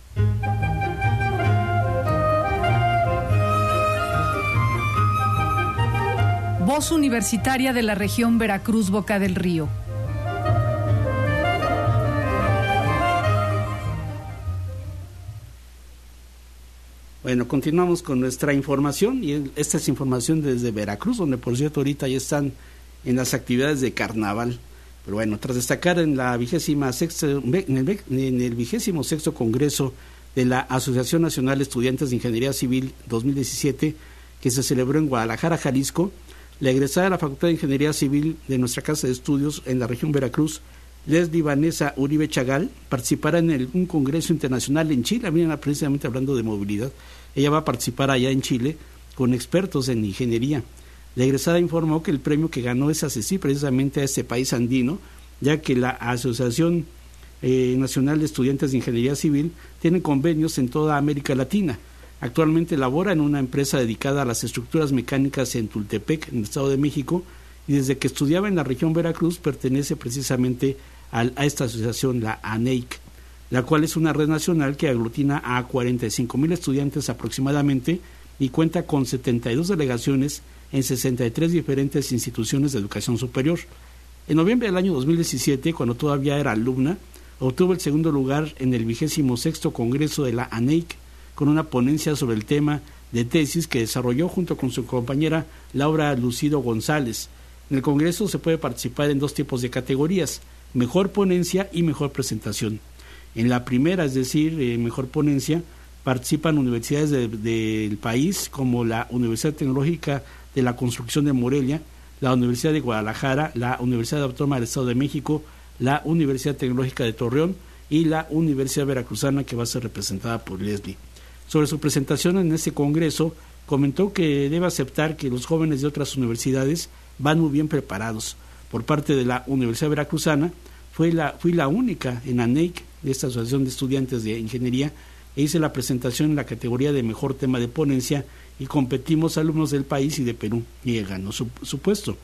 Voz Universitaria de la Región Veracruz Boca del Río. Bueno, continuamos con nuestra información y esta es información desde Veracruz, donde por cierto ahorita ya están en las actividades de carnaval. Pero bueno, tras destacar en la vigésima sexta, en el, en el vigésimo sexto Congreso de la Asociación Nacional de Estudiantes de Ingeniería Civil dos mil diecisiete, que se celebró en Guadalajara, Jalisco, la egresada de la Facultad de Ingeniería Civil de nuestra Casa de Estudios en la región Veracruz, Leslie Vanessa Uribe Chagal, participará en el, un congreso internacional en Chile. Miren, precisamente hablando de movilidad, ella va a participar allá en Chile con expertos en ingeniería. La egresada informó que el premio que ganó es asistir precisamente a este país andino, ya que la Asociación eh, Nacional de Estudiantes de Ingeniería Civil tiene convenios en toda América Latina. Actualmente labora en una empresa dedicada a las estructuras mecánicas en Tultepec, en el Estado de México, y desde que estudiaba en la región Veracruz pertenece precisamente a, a esta asociación, la A N E I C, la cual es una red nacional que aglutina a cuarenta y cinco mil estudiantes aproximadamente y cuenta con setenta y dos delegaciones en sesenta y tres diferentes instituciones de educación superior. En noviembre del año dos mil diecisiete, cuando todavía era alumna, obtuvo el segundo lugar en el vigésimo sexto Congreso de la A N E I C con una ponencia sobre el tema de tesis que desarrolló junto con su compañera Laura Lucido González. En el Congreso se puede participar en dos tipos de categorías, mejor ponencia y mejor presentación. En la primera, es decir, eh, mejor ponencia, participan universidades de, de, del país como la Universidad Tecnológica de la Construcción de Morelia, la Universidad de Guadalajara, la Universidad Autónoma del Estado de México, la Universidad Tecnológica de Torreón y la Universidad Veracruzana, que va a ser representada por Leslie. Sobre su presentación en este congreso, comentó que debe aceptar que los jóvenes de otras universidades van muy bien preparados. Por parte de la Universidad Veracruzana, fue la, fui la única en A N E I C, de esta Asociación de Estudiantes de Ingeniería, e hice la presentación en la categoría de mejor tema de ponencia y competimos alumnos del país y de Perú, y ganó su, su puesto.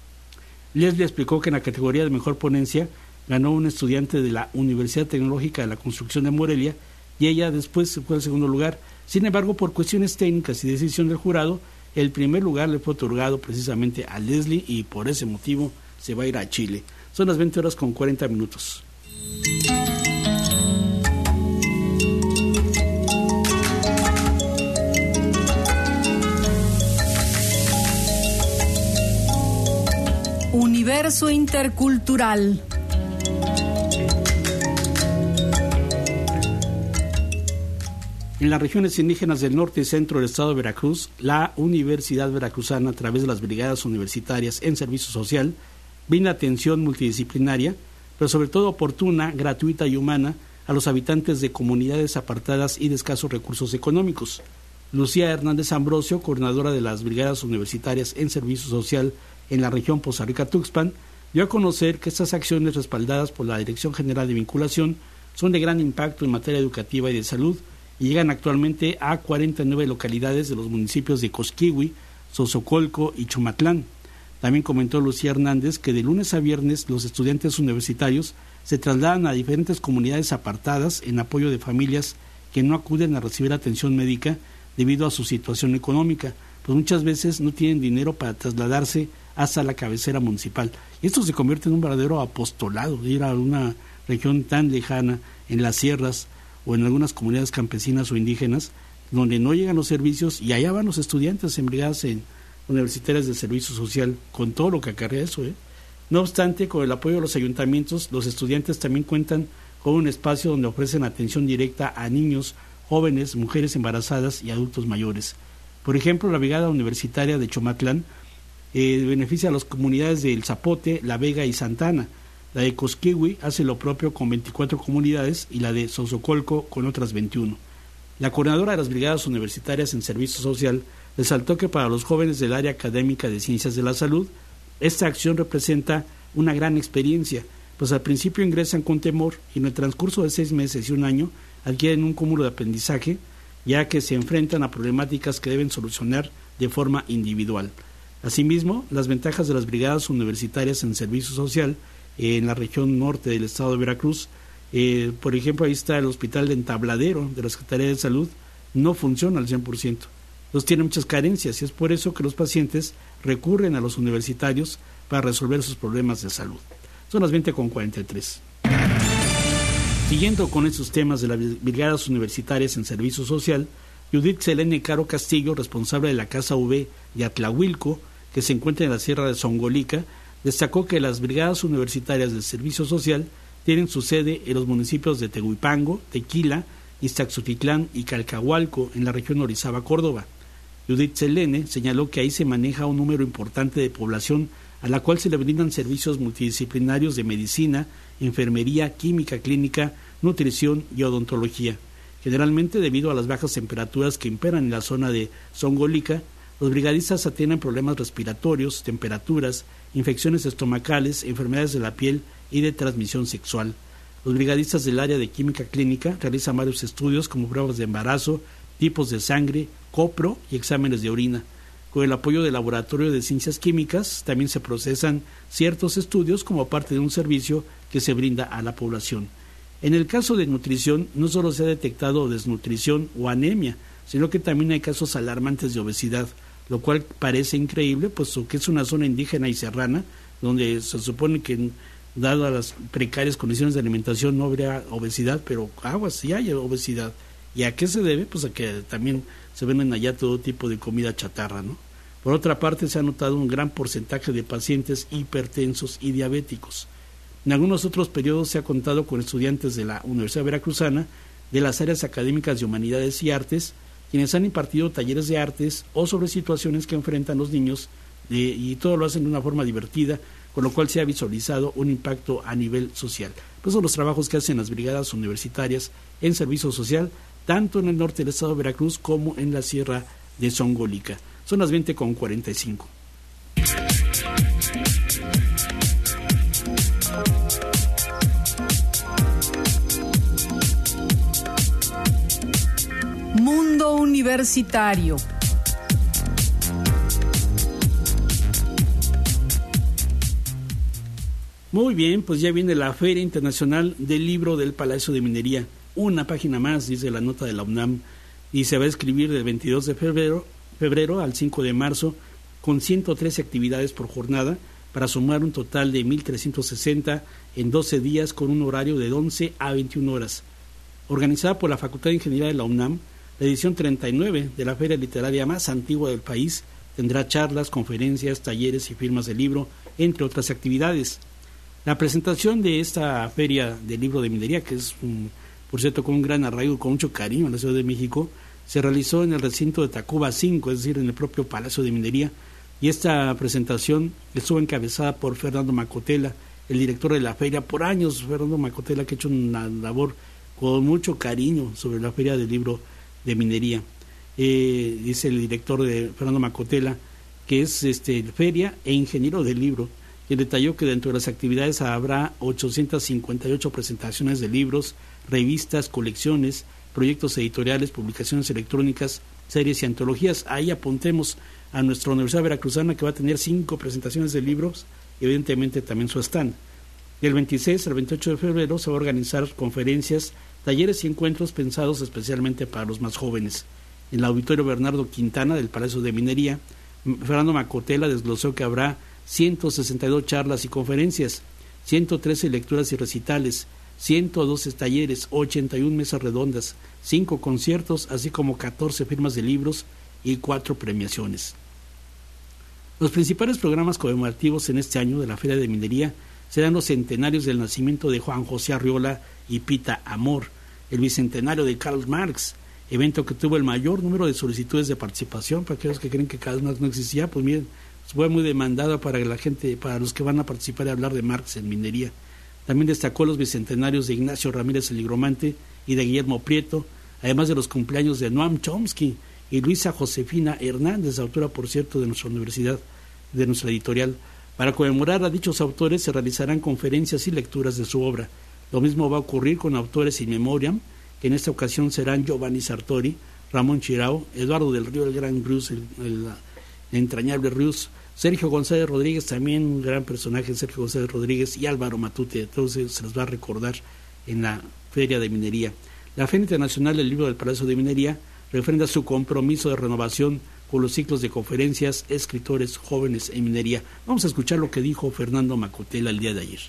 Leslie explicó que en la categoría de mejor ponencia ganó un estudiante de la Universidad Tecnológica de la Construcción de Morelia, y ella después fue al segundo lugar. Sin embargo, por cuestiones técnicas y decisión del jurado, el primer lugar le fue otorgado precisamente a Leslie y por ese motivo se va a ir a Chile. Son las veinte horas con cuarenta minutos. Universo intercultural. En las regiones indígenas del norte y centro del estado de Veracruz, la Universidad Veracruzana, a través de las brigadas universitarias en servicio social, brinda atención multidisciplinaria, pero sobre todo oportuna, gratuita y humana, a los habitantes de comunidades apartadas y de escasos recursos económicos. Lucía Hernández Ambrosio, coordinadora de las brigadas universitarias en servicio social en la región Poza Rica-Tuxpan, dio a conocer que estas acciones respaldadas por la Dirección General de Vinculación son de gran impacto en materia educativa y de salud, y llegan actualmente a cuarenta y nueve localidades de los municipios de Cosquihui, Sosocolco y Chomatlán. También comentó Lucía Hernández que de lunes a viernes los estudiantes universitarios se trasladan a diferentes comunidades apartadas en apoyo de familias que no acuden a recibir atención médica debido a su situación económica, pues muchas veces no tienen dinero para trasladarse hasta la cabecera municipal. Y esto se convierte en un verdadero apostolado, de ir a una región tan lejana, en las sierras, o en algunas comunidades campesinas o indígenas, donde no llegan los servicios, y allá van los estudiantes en brigadas en universitarias de servicio social, con todo lo que acarrea eso. ¿eh? No obstante, con el apoyo de los ayuntamientos, los estudiantes también cuentan con un espacio donde ofrecen atención directa a niños, jóvenes, mujeres embarazadas y adultos mayores. Por ejemplo, la brigada universitaria de Chomatlán eh, beneficia a las comunidades de El Zapote, La Vega y Santana. La de Cosquihui hace lo propio con veinticuatro comunidades y la de Sosocolco con otras veintiuno. La coordinadora de las brigadas universitarias en servicio social resaltó que para los jóvenes del área académica de Ciencias de la Salud, esta acción representa una gran experiencia, pues al principio ingresan con temor y en el transcurso de seis meses y un año adquieren un cúmulo de aprendizaje, ya que se enfrentan a problemáticas que deben solucionar de forma individual. Asimismo, las ventajas de las brigadas universitarias en servicio social eh, en la región norte del estado de Veracruz, eh, por ejemplo, ahí está el hospital de Entabladero de la Secretaría de Salud, no funciona al cien por ciento. Entonces tiene muchas carencias y es por eso que los pacientes recurren a los universitarios para resolver sus problemas de salud. Son las veinte con cuarenta y tres. Siguiendo con estos temas de las brigadas universitarias en servicio social, Judith Selene Caro Castillo, responsable de la Casa V de Atlahuilco, que se encuentra en la Sierra de Zongolica, destacó que las brigadas universitarias de servicio social tienen su sede en los municipios de Tehuipango, Tequila, Iztaxutitlán y Calcahualco, en la región Orizaba, Córdoba. Judith Selene señaló que ahí se maneja un número importante de población a la cual se le brindan servicios multidisciplinarios de medicina, enfermería, química clínica, nutrición y odontología. Generalmente, debido a las bajas temperaturas que imperan en la zona de Zongolica, los brigadistas atienden problemas respiratorios, temperaturas, infecciones estomacales, enfermedades de la piel y de transmisión sexual. Los brigadistas del área de química clínica realizan varios estudios como pruebas de embarazo, tipos de sangre, copro y exámenes de orina. Con el apoyo del Laboratorio de Ciencias Químicas también se procesan ciertos estudios como parte de un servicio que se brinda a la población. En el caso de nutrición, no solo se ha detectado desnutrición o anemia, sino que también hay casos alarmantes de obesidad, lo cual parece increíble, puesto que es una zona indígena y serrana, donde se supone que, dadas las precarias condiciones de alimentación, no habría obesidad, pero aguas, sí hay obesidad. ¿Y a qué se debe? Pues a que también se venden allá todo tipo de comida chatarra, ¿no? Por otra parte, se ha notado un gran porcentaje de pacientes hipertensos y diabéticos. En algunos otros periodos se ha contado con estudiantes de la Universidad Veracruzana, de las áreas académicas de Humanidades y Artes, quienes han impartido talleres de artes o sobre situaciones que enfrentan los niños, de, y todo lo hacen de una forma divertida, con lo cual se ha visualizado un impacto a nivel social. Pues son los trabajos que hacen las brigadas universitarias en servicio social, tanto en el norte del estado de Veracruz como en la Sierra de Zongolica. Son las veinte con cuarenta y cinco. Mundo Universitario. Muy bien, pues ya viene la Feria Internacional del Libro del Palacio de Minería. Una página más, dice la nota de la UNAM, y se va a escribir del veintidós de febrero, febrero al cinco de marzo, con ciento trece actividades por jornada, para sumar un total de mil trescientos sesenta en doce días, con un horario de once a veintiuna horas. Organizada por la Facultad de Ingeniería de la UNAM, la edición treinta y nueve de la feria literaria más antigua del país tendrá charlas, conferencias, talleres y firmas de libro, entre otras actividades. La presentación de esta feria del libro de minería, que es un por cierto, con un gran arraigo, con mucho cariño en la Ciudad de México, se realizó en el recinto de Tacuba cinco, es decir, en el propio Palacio de Minería, y esta presentación estuvo encabezada por Fernando Macotela, el director de la feria. Por años, Fernando Macotela, que ha hecho una labor con mucho cariño sobre la Feria del Libro de Minería. Eh, dice el director de Fernando Macotela, que es este feria e ingeniero del libro, que detalló que dentro de las actividades habrá ochocientas cincuenta y ocho presentaciones de libros, revistas, colecciones, proyectos editoriales, publicaciones electrónicas, series y antologías. Ahí apuntemos a nuestra Universidad Veracruzana, que va a tener cinco presentaciones de libros y evidentemente también su stand. Del veintiséis al veintiocho de febrero se va a organizar conferencias, talleres y encuentros pensados especialmente para los más jóvenes. En el Auditorio Bernardo Quintana del Palacio de Minería, Fernando Macotela desglosó que habrá ciento sesenta y dos charlas y conferencias, ciento trece lecturas y recitales, ciento doce talleres, ochenta y una mesas redondas, cinco conciertos, así como catorce firmas de libros y cuatro premiaciones. Los principales programas conmemorativos en este año de la Feria de Minería serán los centenarios del nacimiento de Juan José Arriola y Pita Amor, el bicentenario de Karl Marx, evento que tuvo el mayor número de solicitudes de participación. Para aquellos que creen que Karl Marx no existía, pues miren, fue muy demandada para la gente, para los que van a participar y hablar de Marx en minería. También destacó los bicentenarios de Ignacio Ramírez el Nigromante y de Guillermo Prieto, además de los cumpleaños de Noam Chomsky y Luisa Josefina Hernández, autora, por cierto, de nuestra universidad, de nuestra editorial. Para conmemorar a dichos autores se realizarán conferencias y lecturas de su obra. Lo mismo va a ocurrir con autores in memoriam, que en esta ocasión serán Giovanni Sartori, Ramón Chirao, Eduardo del Río, el gran Rius, el, el, el entrañable Rius, Sergio González Rodríguez, también un gran personaje, Sergio González Rodríguez, y Álvaro Matute. Entonces se les va a recordar en la Feria de Minería. La Feria Internacional del Libro del Palacio de Minería refrenda su compromiso de renovación con los ciclos de conferencias, escritores jóvenes en minería. Vamos a escuchar lo que dijo Fernando Macotela el día de ayer.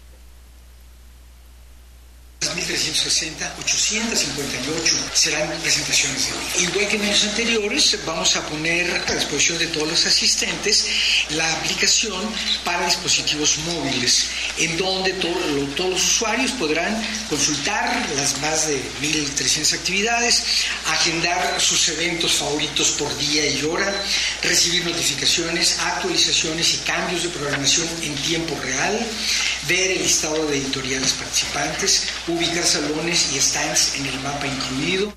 mil trescientos sesenta, ochocientos cincuenta y ocho serán presentaciones de libros. Igual que en años anteriores, vamos a poner a disposición de todos los asistentes la aplicación para dispositivos móviles, en donde todo, lo, todos los usuarios podrán consultar las más de mil trescientas actividades, agendar sus eventos favoritos por día y hora, recibir notificaciones, actualizaciones y cambios de programación en tiempo real, ver el listado de editoriales participantes, ubicar salones y stands en el mapa incluido.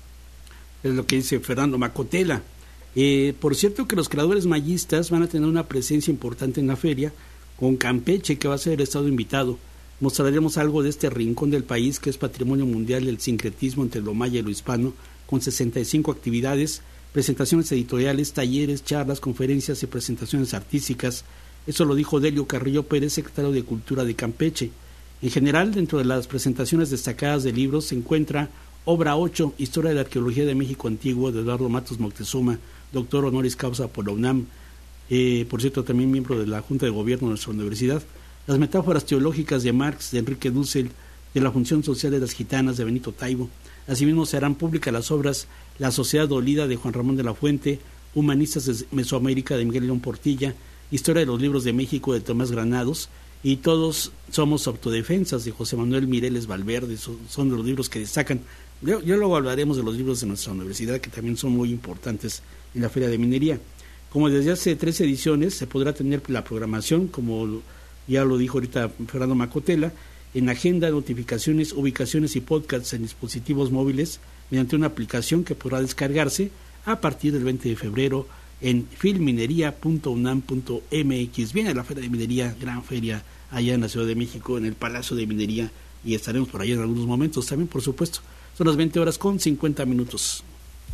Es lo que dice Fernando Macotela. Eh, por cierto que los creadores mayistas van a tener una presencia importante en la feria, con Campeche, que va a ser el estado invitado. Mostraremos algo de este rincón del país que es patrimonio mundial del sincretismo entre lo maya y lo hispano, con sesenta y cinco actividades, presentaciones editoriales, talleres, charlas, conferencias y presentaciones artísticas. Eso lo dijo Delio Carrillo Pérez, secretario de Cultura de Campeche. En general, dentro de las presentaciones destacadas de libros se encuentra Obra ocho, Historia de la Arqueología de México Antiguo, de Eduardo Matos Moctezuma, doctor honoris causa por la UNAM, eh, por cierto también miembro de la Junta de Gobierno de nuestra universidad. Las metáforas teológicas de Marx, de Enrique Dussel, de la función social de las gitanas, de Benito Taibo. Asimismo se harán públicas las obras La Sociedad Dolida, de Juan Ramón de la Fuente, Humanistas de Mesoamérica, de Miguel León Portilla, Historia de los Libros de México, de Tomás Granados, y Todos somos autodefensas, de José Manuel Mireles Valverde. Son, son de los libros que destacan. Yo, yo luego hablaremos de los libros de nuestra universidad, que también son muy importantes en la Feria de Minería. Como desde hace tres ediciones se podrá tener la programación, como ya lo dijo ahorita Fernando Macotela, en agenda, notificaciones, ubicaciones y podcasts en dispositivos móviles mediante una aplicación que podrá descargarse a partir del veinte de febrero en filminería punto unam punto mx. Viene la Feria de Minería, gran feria allá en la Ciudad de México, en el Palacio de Minería, y estaremos por allá en algunos momentos también, por supuesto. Son las veinte horas con cincuenta minutos.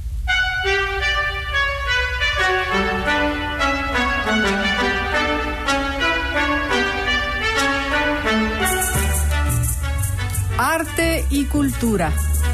Arte y cultura.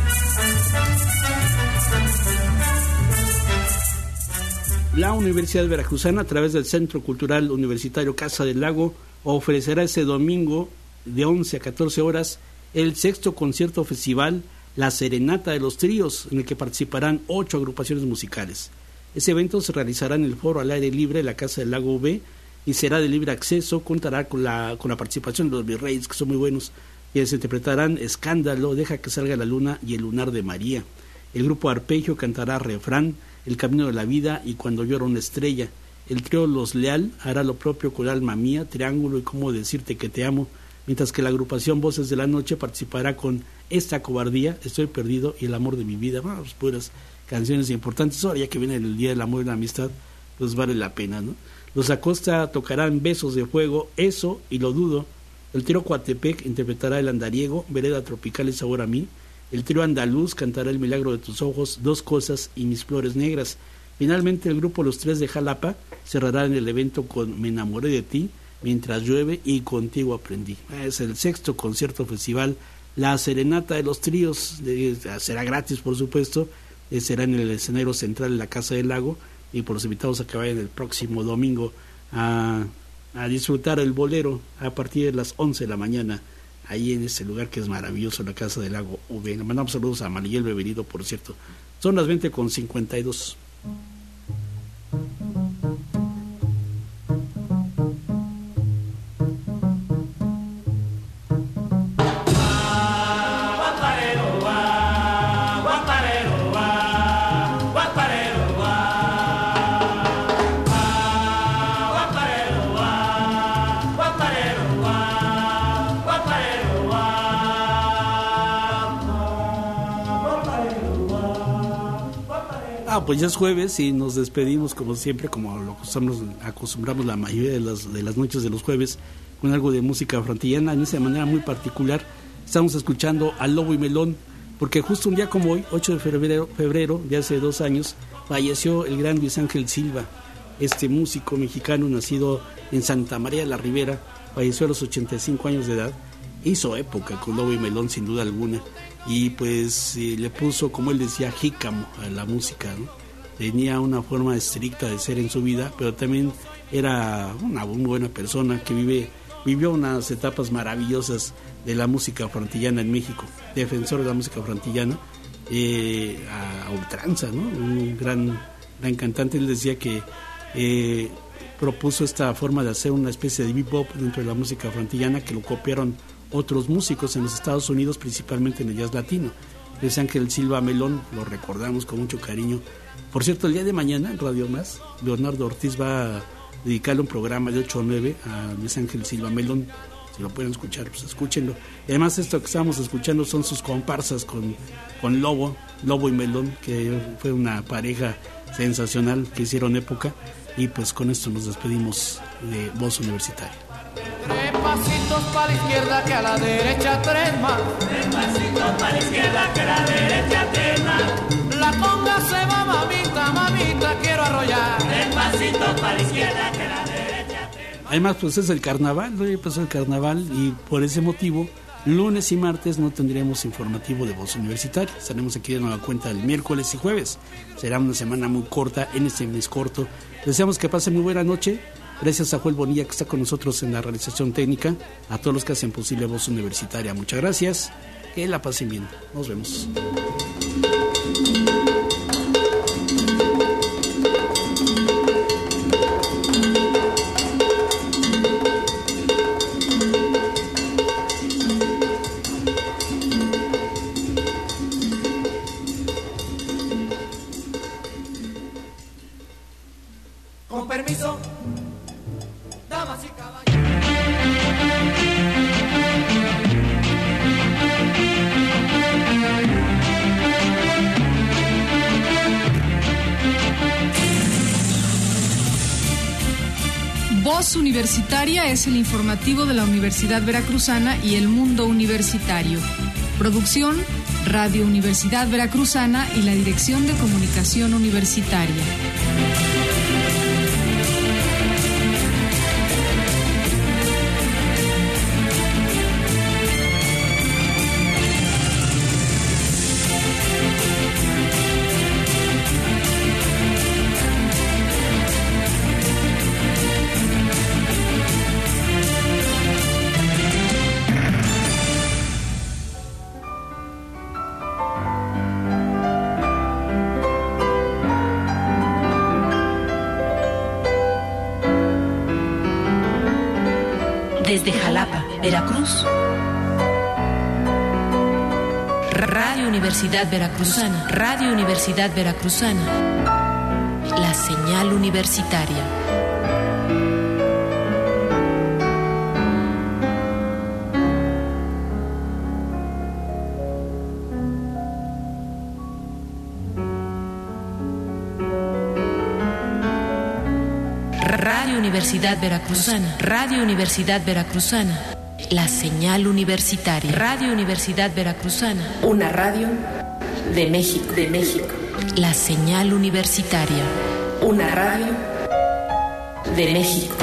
La Universidad Veracruzana, a través del Centro Cultural Universitario Casa del Lago, ofrecerá ese domingo de once a catorce horas el sexto concierto festival La Serenata de los Tríos, en el que participarán ocho agrupaciones musicales. Ese evento se realizará en el foro al aire libre de la Casa del Lago V y será de libre acceso. Contará con la, con la participación de los Virreyes, que son muy buenos, y se interpretarán Escándalo, Deja que salga la luna y El lunar de María. El grupo Arpegio cantará Refrán, El camino de la vida y Cuando llora una estrella. El trío Los Leal hará lo propio con Alma mía, Triángulo y Cómo decirte que te amo, mientras que la agrupación Voces de la Noche participará con Esta cobardía, Estoy perdido y El amor de mi vida. Bueno, pues puras canciones importantes. Ahora ya que viene el Día del Amor y la Amistad, pues vale la pena, ¿no? Los Acosta tocarán Besos de Fuego, Eso y Lo dudo. El trío Coatepec interpretará El andariego, Vereda tropical y Sabor a mí. El trío Andaluz cantará El milagro de tus ojos, Dos cosas y Mis flores negras. Finalmente el grupo Los Tres de Jalapa cerrará en el evento con Me enamoré de ti, Mientras llueve y Contigo aprendí. Es el sexto concierto festival La Serenata de los Tríos. De, será gratis, por supuesto. Eh, será en el escenario central de la Casa del Lago, y por los invitados a que vayan el próximo domingo a, a disfrutar el bolero a partir de las once de la mañana, ahí en ese lugar que es maravilloso, la Casa del Lago V. Le mandamos saludos a Mariel Beberido, por cierto. Son las veinte con cincuenta y dos. Ah, pues ya es jueves y nos despedimos como siempre, como lo acostumbramos, acostumbramos la mayoría de las, de las noches de los jueves, con algo de música frantillana. En esa manera muy particular estamos escuchando a Lobo y Melón, porque justo un día como hoy, ocho de febrero, febrero de hace dos años, falleció el gran Luis Ángel Silva, este músico mexicano nacido en Santa María de la Ribera, falleció a los ochenta y cinco años de edad. Hizo época con Lobo y Melón sin duda alguna, y pues eh, le puso, como él decía, jícamo a la música, ¿no? Tenía una forma estricta de ser en su vida, pero también era una muy buena persona que vive, vivió unas etapas maravillosas de la música frantillana en México, defensor de la música frantillana eh, a, a ultranza, ¿no? Un gran, gran cantante. Él decía que eh, propuso esta forma de hacer una especie de bebop dentro de la música frantillana, que lo copiaron otros músicos en los Estados Unidos, principalmente en el jazz latino. Luis Ángel Silva Melón, lo recordamos con mucho cariño. Por cierto, el día de mañana en Radio Más, Leonardo Ortiz va a dedicarle un programa de ocho a nueve a Luis Ángel Silva Melón. Si lo pueden escuchar, pues escúchenlo. Y además esto que estamos escuchando son sus comparsas con, con Lobo, Lobo y Melón, que fue una pareja sensacional que hicieron época. Y pues con esto nos despedimos de Voz Universitaria. Tres pasitos para la izquierda que a la derecha tres más. Tres pasitos para la izquierda que a la derecha tres más. La conga se va, mamita, mamita, quiero arrollar. Tres pasitos para la izquierda que a la derecha tres más. Además, pues es el carnaval, hoy pasó el carnaval y por ese motivo, lunes y martes no tendremos informativo de Voz Universitaria. Estaremos aquí de nueva cuenta el miércoles y jueves. Será una semana muy corta en este mes corto. Deseamos que pasen muy buena noche. Gracias a Joel Bonilla que está con nosotros en la realización técnica, a todos los que hacen posible Voz Universitaria. Muchas gracias, que la pasen bien. Nos vemos. Con permiso, damas y caballeros. Voz Universitaria es el informativo de la Universidad Veracruzana y el mundo universitario. Producción, Radio Universidad Veracruzana y la Dirección de Comunicación Universitaria. Desde Jalapa, Veracruz, Radio Universidad Veracruzana, Radio Universidad Veracruzana, la señal universitaria. Radio Universidad Veracruzana, Radio Universidad Veracruzana, la señal universitaria. Radio Universidad Veracruzana, una radio de México, de México. La señal universitaria, una radio de México.